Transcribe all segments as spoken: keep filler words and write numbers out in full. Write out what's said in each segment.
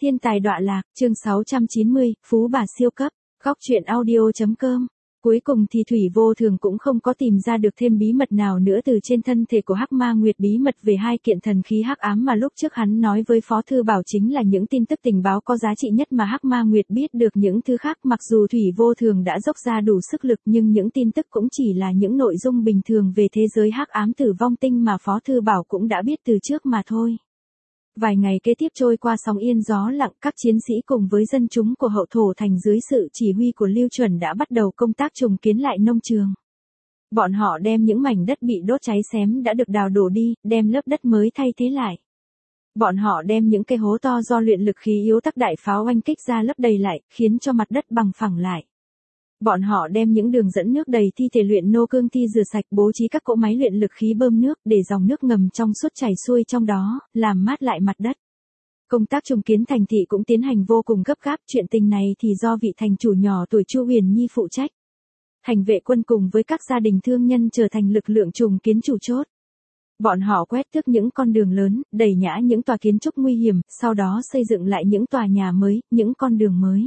Thiên tài đọa lạc, chương sáu trăm chín mươi, Phú bà siêu cấp, góc truyện audio chấm com. Cuối cùng thì Thủy Vô Thường cũng không có tìm ra được thêm bí mật nào nữa từ trên thân thể của Hắc Ma Nguyệt, bí mật về hai kiện thần khí hắc ám mà lúc trước hắn nói với Phó Thư Bảo chính là những tin tức tình báo có giá trị nhất mà Hắc Ma Nguyệt biết được. Những thứ khác mặc dù Thủy Vô Thường đã dốc ra đủ sức lực nhưng những tin tức cũng chỉ là những nội dung bình thường về thế giới hắc ám Tử Vong Tinh mà Phó Thư Bảo cũng đã biết từ trước mà thôi. Vài ngày kế tiếp trôi qua sóng yên gió lặng, các chiến sĩ cùng với dân chúng của Hậu Thổ Thành dưới sự chỉ huy của Lưu Chuẩn đã bắt đầu công tác trùng kiến lại nông trường. Bọn họ đem những mảnh đất bị đốt cháy xém đã được đào đổ đi, đem lớp đất mới thay thế lại. Bọn họ đem những cái hố to do luyện lực khí yếu tắc đại pháo oanh kích ra lấp đầy lại, khiến cho mặt đất bằng phẳng lại. Bọn họ đem những đường dẫn nước đầy thi thể luyện nô cương thi rửa sạch, bố trí các cỗ máy luyện lực khí bơm nước để dòng nước ngầm trong suốt chảy xuôi trong đó, làm mát lại mặt đất. Công tác trùng kiến thành thị cũng tiến hành vô cùng gấp gáp, chuyện tình này thì do vị thành chủ nhỏ tuổi Chu Huyền Nhi phụ trách. Thành vệ quân cùng với các gia đình thương nhân trở thành lực lượng trùng kiến chủ chốt. Bọn họ quét tước những con đường lớn, đẩy nhã những tòa kiến trúc nguy hiểm, sau đó xây dựng lại những tòa nhà mới, những con đường mới.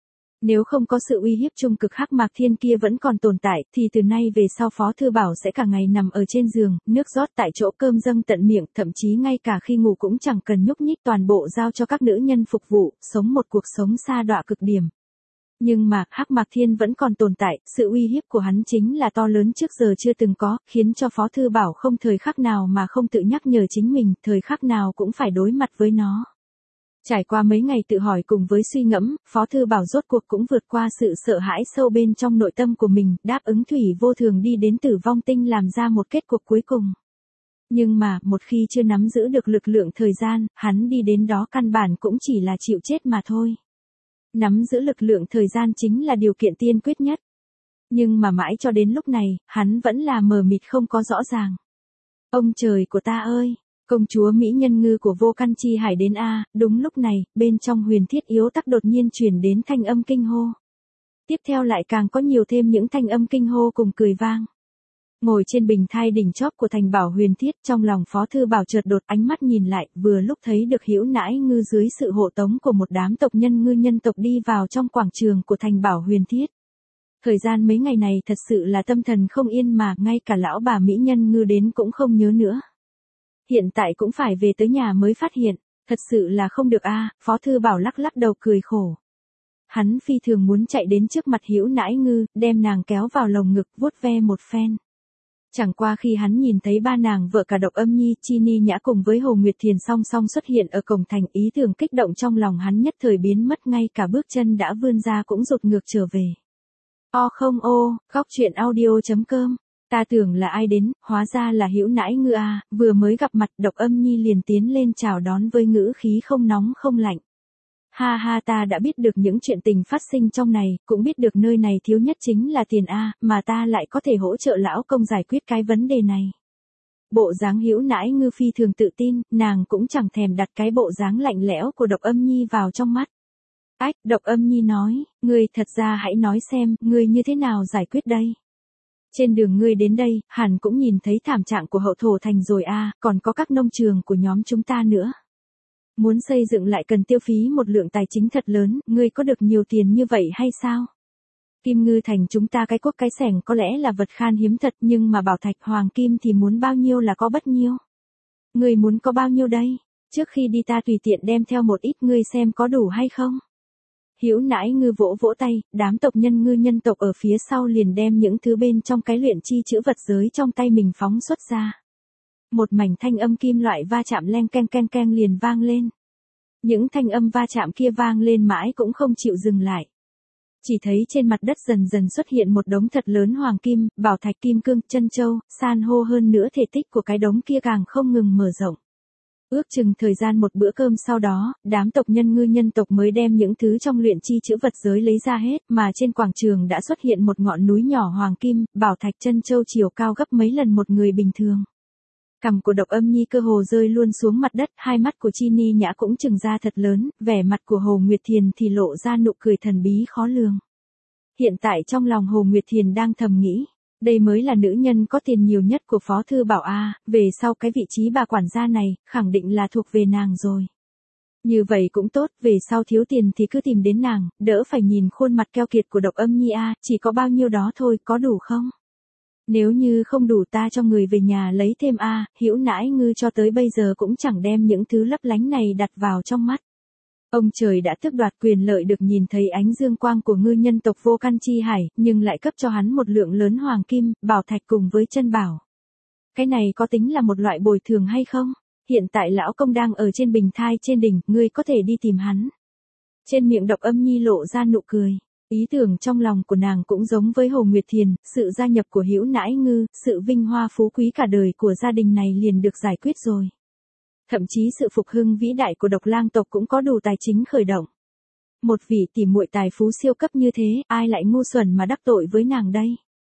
Nếu không có sự uy hiếp trung cực Hắc Mạc Thiên kia vẫn còn tồn tại, thì từ nay về sau Phó Thư Bảo sẽ cả ngày nằm ở trên giường, nước rót tại chỗ, cơm dâng tận miệng, thậm chí ngay cả khi ngủ cũng chẳng cần nhúc nhích, toàn bộ giao cho các nữ nhân phục vụ, sống một cuộc sống sa đọa cực điểm. Nhưng mà, Hắc Mạc Thiên vẫn còn tồn tại, sự uy hiếp của hắn chính là to lớn trước giờ chưa từng có, khiến cho Phó Thư Bảo không thời khắc nào mà không tự nhắc nhở chính mình, thời khắc nào cũng phải đối mặt với nó. Trải qua mấy ngày tự hỏi cùng với suy ngẫm, Phó Thư Bảo rốt cuộc cũng vượt qua sự sợ hãi sâu bên trong nội tâm của mình, đáp ứng Thủy Vô Thường đi đến Tử Vong Tinh làm ra một kết cuộc cuối cùng. Nhưng mà, một khi chưa nắm giữ được lực lượng thời gian, hắn đi đến đó căn bản cũng chỉ là chịu chết mà thôi. Nắm giữ lực lượng thời gian chính là điều kiện tiên quyết nhất. Nhưng mà mãi cho đến lúc này, hắn vẫn là mờ mịt không có rõ ràng. Ông trời của ta ơi! Công chúa Mỹ Nhân Ngư của Vô Căn Chi Hải đến a. Đúng lúc này, bên trong Huyền Thiết Yếu Tắc đột nhiên truyền đến thanh âm kinh hô. Tiếp theo lại càng có nhiều thêm những thanh âm kinh hô cùng cười vang. Ngồi trên bình thai đỉnh chóp của thành bảo Huyền Thiết, trong lòng Phó Thư Bảo chợt đột ánh mắt nhìn lại, vừa lúc thấy được Hữu Nãi Ngư dưới sự hộ tống của một đám tộc nhân ngư nhân tộc đi vào trong quảng trường của thành bảo Huyền Thiết. Thời gian mấy ngày này thật sự là tâm thần không yên mà, ngay cả lão bà Mỹ Nhân Ngư đến cũng không nhớ nữa. Hiện tại cũng phải về tới nhà mới phát hiện, thật sự là không được a. Phó Thư Bảo lắc lắc đầu cười khổ. Hắn phi thường muốn chạy đến trước mặt Hữu Nãi Ngư, đem nàng kéo vào lồng ngực, vuốt ve một phen. Chẳng qua khi hắn nhìn thấy ba nàng vợ cả Độc Âm Nhi, Chi Ni Nhã cùng với Hồ Nguyệt Thiền song song xuất hiện ở cổng thành, ý tưởng kích động trong lòng hắn nhất thời biến mất, ngay cả bước chân đã vươn ra cũng rụt ngược trở về. O không ô, góc truyện audio chấm com. Ta tưởng là ai đến, hóa ra là Hữu Nãi Ngư a. Vừa mới gặp mặt, Độc Âm Nhi liền tiến lên chào đón với ngữ khí không nóng không lạnh. Ha ha, ta đã biết được những chuyện tình phát sinh trong này, cũng biết được nơi này thiếu nhất chính là tiền a, mà ta lại có thể hỗ trợ lão công giải quyết cái vấn đề này. Bộ dáng Hữu Nãi Ngư phi thường tự tin, nàng cũng chẳng thèm đặt cái bộ dáng lạnh lẽo của Độc Âm Nhi vào trong mắt. Ách, Độc Âm Nhi nói, ngươi thật ra hãy nói xem, ngươi như thế nào giải quyết đây? Trên đường ngươi đến đây, hẳn cũng nhìn thấy thảm trạng của Hậu Thổ Thành rồi a, còn có các nông trường của nhóm chúng ta nữa. Muốn xây dựng lại cần tiêu phí một lượng tài chính thật lớn, ngươi có được nhiều tiền như vậy hay sao? Kim Ngư Thành chúng ta cái cuốc cái xẻng có lẽ là vật khan hiếm thật, nhưng mà bảo thạch hoàng kim thì muốn bao nhiêu là có bấy nhiêu. Ngươi muốn có bao nhiêu đây? Trước khi đi ta tùy tiện đem theo một ít, ngươi xem có đủ hay không? Hữu Nãi Ngư vỗ vỗ tay, đám tộc nhân ngư nhân tộc ở phía sau liền đem những thứ bên trong cái luyện chi chữ vật giới trong tay mình phóng xuất ra. Một mảnh thanh âm kim loại va chạm leng keng keng keng liền vang lên. Những thanh âm va chạm kia vang lên mãi cũng không chịu dừng lại. Chỉ thấy trên mặt đất dần dần xuất hiện một đống thật lớn hoàng kim, bảo thạch, kim cương, chân châu, san hô, hơn nữa thể tích của cái đống kia càng không ngừng mở rộng. Ước chừng thời gian một bữa cơm sau đó, đám tộc nhân ngư nhân tộc mới đem những thứ trong luyện chi chữ vật giới lấy ra hết, mà trên quảng trường đã xuất hiện một ngọn núi nhỏ hoàng kim, bảo thạch, chân châu chiều cao gấp mấy lần một người bình thường. Cằm của Độc Âm Nhi cơ hồ rơi luôn xuống mặt đất, hai mắt của Chi Ni Nhã cũng trừng ra thật lớn, vẻ mặt của Hồ Nguyệt Thiền thì lộ ra nụ cười thần bí khó lường. Hiện tại trong lòng Hồ Nguyệt Thiền đang thầm nghĩ, đây mới là nữ nhân có tiền nhiều nhất của Phó Thư Bảo a, về sau cái vị trí bà quản gia này, khẳng định là thuộc về nàng rồi. Như vậy cũng tốt, về sau thiếu tiền thì cứ tìm đến nàng, đỡ phải nhìn khuôn mặt keo kiệt của Độc Âm Nhi a, chỉ có bao nhiêu đó thôi, có đủ không? Nếu như không đủ ta cho người về nhà lấy thêm a, Hữu Nãi Ngư cho tới bây giờ cũng chẳng đem những thứ lấp lánh này đặt vào trong mắt. Ông trời đã tước đoạt quyền lợi được nhìn thấy ánh dương quang của ngư nhân tộc Vô Căn Chi Hải, nhưng lại cấp cho hắn một lượng lớn hoàng kim, bảo thạch cùng với chân bảo. Cái này có tính là một loại bồi thường hay không? Hiện tại lão công đang ở trên bình thai trên đỉnh, ngươi có thể đi tìm hắn. Trên miệng Độc Âm Nhi lộ ra nụ cười. Ý tưởng trong lòng của nàng cũng giống với Hồ Nguyệt Thiền, sự gia nhập của Hữu Nãi Ngư, sự vinh hoa phú quý cả đời của gia đình này liền được giải quyết rồi. Thậm chí sự phục hưng vĩ đại của Độc Lang tộc cũng có đủ tài chính khởi động. Một vị tỷ muội tài phú siêu cấp như thế, ai lại ngu xuẩn mà đắc tội với nàng đây?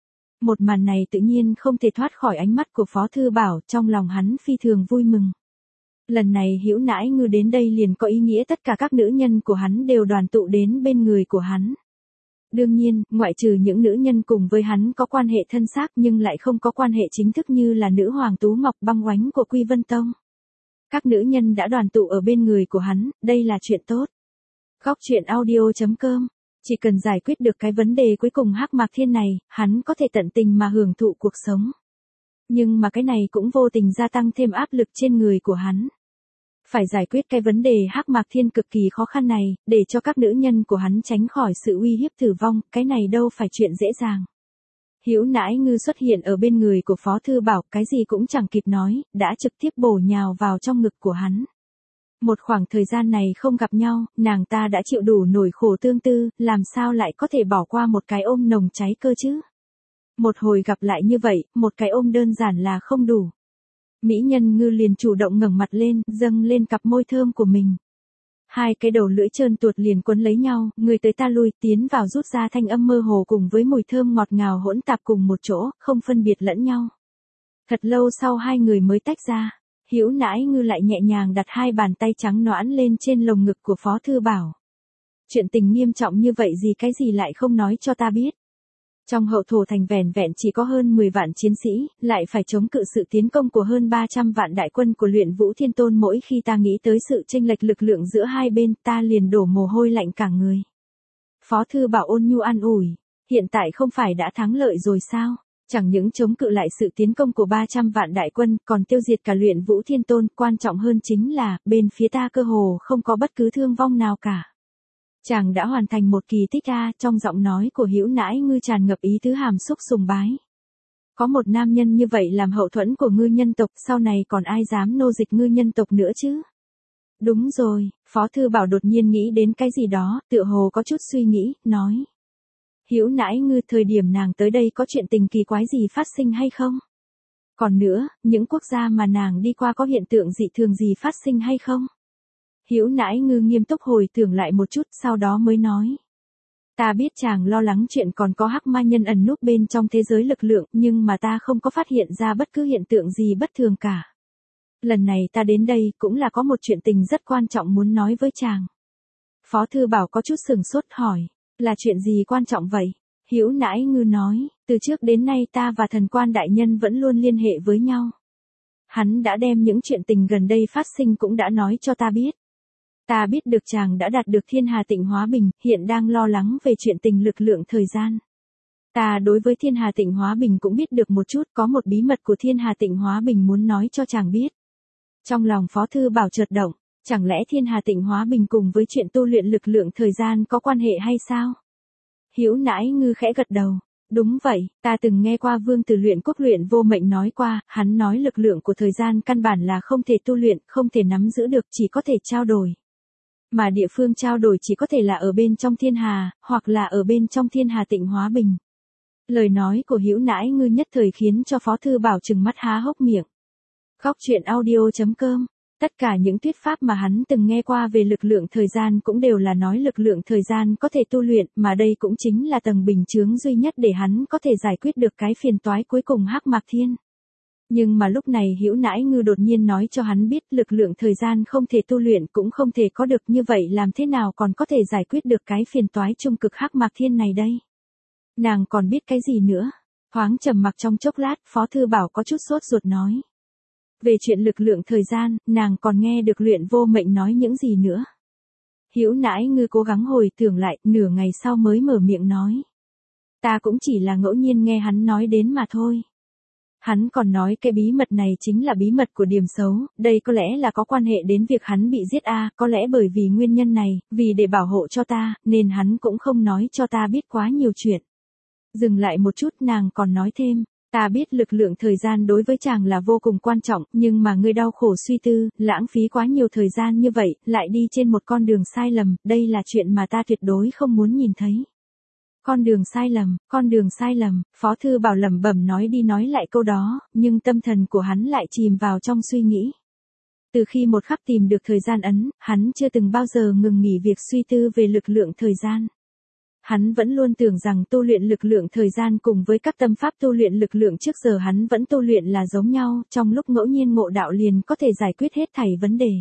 Một màn này tự nhiên không thể thoát khỏi ánh mắt của Phó Thư Bảo, trong lòng hắn phi thường vui mừng. Lần này Hữu Nãi Ngư đến đây liền có ý nghĩa tất cả các nữ nhân của hắn đều đoàn tụ đến bên người của hắn. Đương nhiên, ngoại trừ những nữ nhân cùng với hắn có quan hệ thân xác nhưng lại không có quan hệ chính thức như là nữ hoàng Tú Ngọc Băng Oánh của Quy Vân Tông. Các nữ nhân đã đoàn tụ ở bên người của hắn, đây là chuyện tốt. Góc truyện audio chấm com. Chỉ cần giải quyết được cái vấn đề cuối cùng Hắc Mạc Thiên này, hắn có thể tận tình mà hưởng thụ cuộc sống. Nhưng mà cái này cũng vô tình gia tăng thêm áp lực trên người của hắn. Phải giải quyết cái vấn đề Hắc Mạc Thiên cực kỳ khó khăn này, để cho các nữ nhân của hắn tránh khỏi sự uy hiếp tử vong, cái này đâu phải chuyện dễ dàng. Hữu Nãi Ngư xuất hiện ở bên người của Phó Thư Bảo, cái gì cũng chẳng kịp nói, đã trực tiếp bổ nhào vào trong ngực của hắn. Một khoảng thời gian này không gặp nhau, nàng ta đã chịu đủ nỗi khổ tương tư, làm sao lại có thể bỏ qua một cái ôm nồng cháy cơ chứ? Một hồi gặp lại như vậy, một cái ôm đơn giản là không đủ. Mỹ nhân ngư liền chủ động ngẩng mặt lên, dâng lên cặp môi thơm của mình. Hai cái đầu lưỡi trơn tuột liền quấn lấy nhau, người tới ta lui, tiến vào rút ra thanh âm mơ hồ cùng với mùi thơm ngọt ngào hỗn tạp cùng một chỗ, không phân biệt lẫn nhau. Thật lâu sau hai người mới tách ra, Hữu Nãi Ngư lại nhẹ nhàng đặt hai bàn tay trắng nõn lên trên lồng ngực của Phó Thư Bảo. Chuyện tình nghiêm trọng như vậy gì cái gì lại không nói cho ta biết. Trong Hậu Thổ Thành vẻn vẹn chỉ có hơn mười vạn chiến sĩ, lại phải chống cự sự tiến công của hơn ba trăm vạn đại quân của Luyện Vũ Thiên Tôn, mỗi khi ta nghĩ tới sự chênh lệch lực lượng giữa hai bên, ta liền đổ mồ hôi lạnh cả người. Phó Thư Bảo ôn nhu an ủi, hiện tại không phải đã thắng lợi rồi sao? Chẳng những chống cự lại sự tiến công của ba trăm vạn đại quân, còn tiêu diệt cả Luyện Vũ Thiên Tôn, quan trọng hơn chính là, bên phía ta cơ hồ không có bất cứ thương vong nào cả. Chàng đã hoàn thành một kỳ tích a, trong giọng nói của Hữu Nãi Ngư tràn ngập ý tứ hàm xúc sùng bái. Có một nam nhân như vậy làm hậu thuẫn của ngư nhân tộc, sau này còn ai dám nô dịch ngư nhân tộc nữa chứ? Đúng rồi, Phó Thư Bảo đột nhiên nghĩ đến cái gì đó, tựa hồ có chút suy nghĩ, nói. Hữu Nãi Ngư, thời điểm nàng tới đây có chuyện tình kỳ quái gì phát sinh hay không? Còn nữa, những quốc gia mà nàng đi qua có hiện tượng dị thường gì phát sinh hay không? Hữu Nãi Ngư nghiêm túc hồi tưởng lại một chút, sau đó mới nói. Ta biết chàng lo lắng chuyện còn có hắc ma nhân ẩn núp bên trong thế giới lực lượng, nhưng mà ta không có phát hiện ra bất cứ hiện tượng gì bất thường cả. Lần này ta đến đây cũng là có một chuyện tình rất quan trọng muốn nói với chàng. Phó Thư Bảo có chút sừng sốt hỏi, là chuyện gì quan trọng vậy? Hữu Nãi Ngư nói, từ trước đến nay ta và thần quan đại nhân vẫn luôn liên hệ với nhau. Hắn đã đem những chuyện tình gần đây phát sinh cũng đã nói cho ta biết. Ta biết được chàng đã đạt được Thiên Hà Tịnh Hóa Bình, hiện đang lo lắng về chuyện tình lực lượng thời gian. Ta đối với Thiên Hà Tịnh Hóa Bình cũng biết được một chút, có một bí mật của Thiên Hà Tịnh Hóa Bình muốn nói cho chàng biết. Trong lòng Phó Thư Bảo chợt động, chẳng lẽ Thiên Hà Tịnh Hóa Bình cùng với chuyện tu luyện lực lượng thời gian có quan hệ hay sao? Hữu Nãi Ngư khẽ gật đầu. Đúng vậy, ta từng nghe qua Vương Tử Luyện Quốc Luyện Vô Mệnh nói qua, hắn nói lực lượng của thời gian căn bản là không thể tu luyện, không thể nắm giữ được, chỉ có thể trao đổi. Mà địa phương trao đổi chỉ có thể là ở bên trong Thiên Hà, hoặc là ở bên trong Thiên Hà Tịnh Hóa Bình. Lời nói của Hữu Nãi Ngư nhất thời khiến cho Phó Thư Bảo trừng mắt há hốc miệng. Góc truyện audio chấm com. Tất cả những thuyết pháp mà hắn từng nghe qua về lực lượng thời gian cũng đều là nói lực lượng thời gian có thể tu luyện, mà đây cũng chính là tầng bình chướng duy nhất để hắn có thể giải quyết được cái phiền toái cuối cùng Hắc Mạc Thiên. Nhưng mà lúc này Hữu Nãi Ngư đột nhiên nói cho hắn biết lực lượng thời gian không thể tu luyện cũng không thể có được, như vậy làm thế nào còn có thể giải quyết được cái phiền toái trung cực Hắc Mạc Thiên này đây? Nàng còn biết cái gì nữa? Thoáng trầm mặc trong chốc lát, Phó Thư Bảo có chút sốt ruột nói. Về chuyện lực lượng thời gian, nàng còn nghe được Luyện Vô Mệnh nói những gì nữa. Hữu Nãi Ngư cố gắng hồi tưởng lại, nửa ngày sau mới mở miệng nói. Ta cũng chỉ là ngẫu nhiên nghe hắn nói đến mà thôi. Hắn còn nói cái bí mật này chính là bí mật của Điềm Xấu, đây có lẽ là có quan hệ đến việc hắn bị giết a, à, có lẽ bởi vì nguyên nhân này, vì để bảo hộ cho ta, nên hắn cũng không nói cho ta biết quá nhiều chuyện. Dừng lại một chút nàng còn nói thêm, ta biết lực lượng thời gian đối với chàng là vô cùng quan trọng, nhưng mà ngươi đau khổ suy tư, lãng phí quá nhiều thời gian như vậy, lại đi trên một con đường sai lầm, đây là chuyện mà ta tuyệt đối không muốn nhìn thấy. Con đường sai lầm, con đường sai lầm, Phó Thư Bảo lẩm bẩm nói đi nói lại câu đó, nhưng tâm thần của hắn lại chìm vào trong suy nghĩ. Từ khi một khắc tìm được thời gian ấn, hắn chưa từng bao giờ ngừng nghỉ việc suy tư về lực lượng thời gian. Hắn vẫn luôn tưởng rằng tu luyện lực lượng thời gian cùng với các tâm pháp tu luyện lực lượng trước giờ hắn vẫn tu luyện là giống nhau, trong lúc ngẫu nhiên ngộ đạo liền có thể giải quyết hết thảy vấn đề.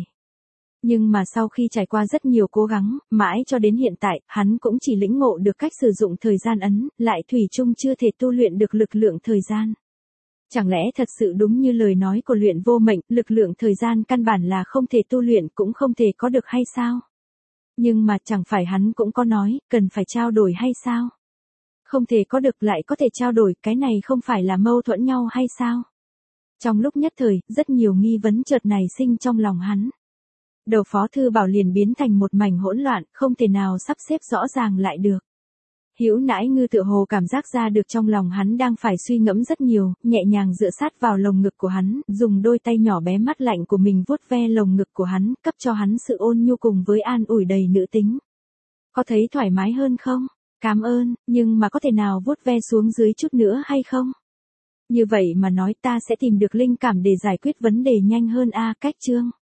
Nhưng mà sau khi trải qua rất nhiều cố gắng, mãi cho đến hiện tại, hắn cũng chỉ lĩnh ngộ được cách sử dụng thời gian ấn, lại thủy chung chưa thể tu luyện được lực lượng thời gian. Chẳng lẽ thật sự đúng như lời nói của Luyện Vô Mệnh, lực lượng thời gian căn bản là không thể tu luyện cũng không thể có được hay sao? Nhưng mà chẳng phải hắn cũng có nói, cần phải trao đổi hay sao? Không thể có được lại có thể trao đổi, cái này không phải là mâu thuẫn nhau hay sao? Trong lúc nhất thời, rất nhiều nghi vấn chợt nảy sinh trong lòng hắn. Đầu Phó Thư Bảo liền biến thành một mảnh hỗn loạn, không thể nào sắp xếp rõ ràng lại được. Hữu Nãi Ngư tựa hồ cảm giác ra được trong lòng hắn đang phải suy ngẫm rất nhiều, nhẹ nhàng dựa sát vào lồng ngực của hắn, dùng đôi tay nhỏ bé mắt lạnh của mình vuốt ve lồng ngực của hắn, cấp cho hắn sự ôn nhu cùng với an ủi đầy nữ tính. Có thấy thoải mái hơn không? Cảm ơn, nhưng mà có thể nào vuốt ve xuống dưới chút nữa hay không? Như vậy mà nói ta sẽ tìm được linh cảm để giải quyết vấn đề nhanh hơn a. Cách chương